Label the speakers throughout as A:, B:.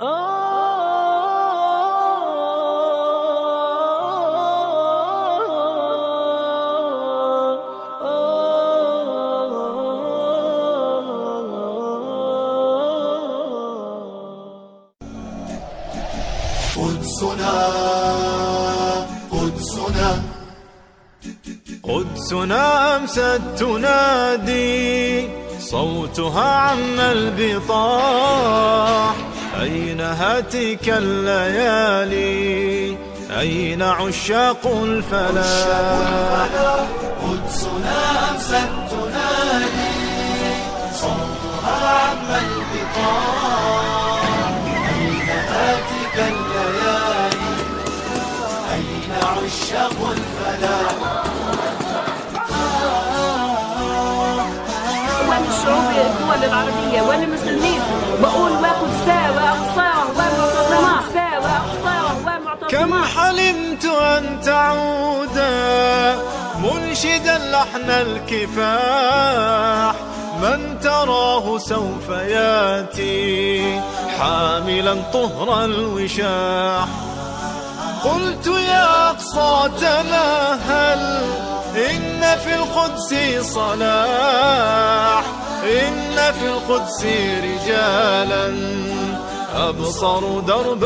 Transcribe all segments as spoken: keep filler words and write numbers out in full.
A: قدسنا قدسنا
B: قدسنا أمست تنادي، صوتها عم البطاح. أين هاتك الليالي؟ أين عشاق الفلاح؟
A: قدسنا أمست تنادي، صوتها عم البطاح. أين هاتك الليالي؟ أين عشاق الفلاح؟
C: الشعوب الدول العربية والمسلمين بقول وقدساه وأقصاه ومعتصماه وأقصاه ومعتصماه.
B: كم حلمت أن تعودا منشدا لحن الكفاح، من تراه سوف ياتي حاملا طهر الوشاح. قلت يا أقصى تناهل، إن في القدس صلاح، إن في القدس رجالا أبصروا درب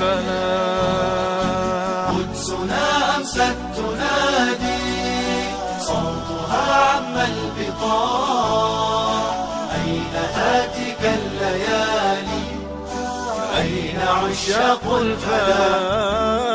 B: الفلاح.
A: قدسنا أمست تنادي، صوتها عم البطاح. أين هاتك الليالي؟ أين عشاق الفلاح؟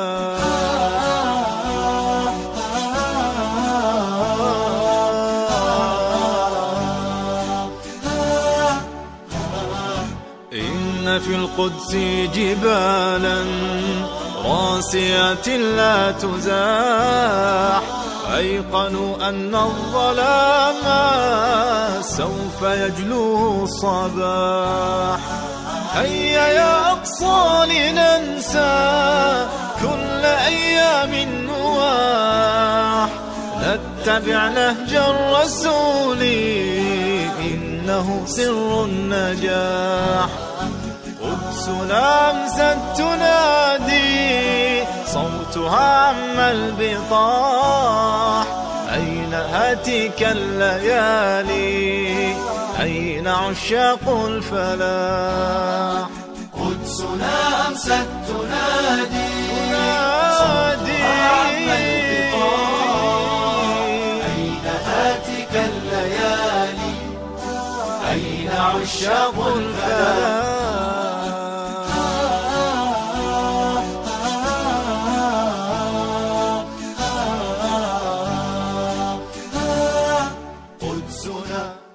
B: إن في القدس جبالا راسيات لا تزاح، أيقنوا أن الظلام سوف يجلوه الصباح. هيا يا أقصى لننسى كل أيام النواح، نتبع نهج الرسول إنه سر النجاح. قدسنا أمست تنادي، صوتها عم البطاح. أين هاتك الليالي؟ أين عشاق الفلاح؟
A: قدسنا أمست تنادي، صوتها عم البطاح. أين هاتك الليالي؟ أين عشاق الفلاح؟ قدسنا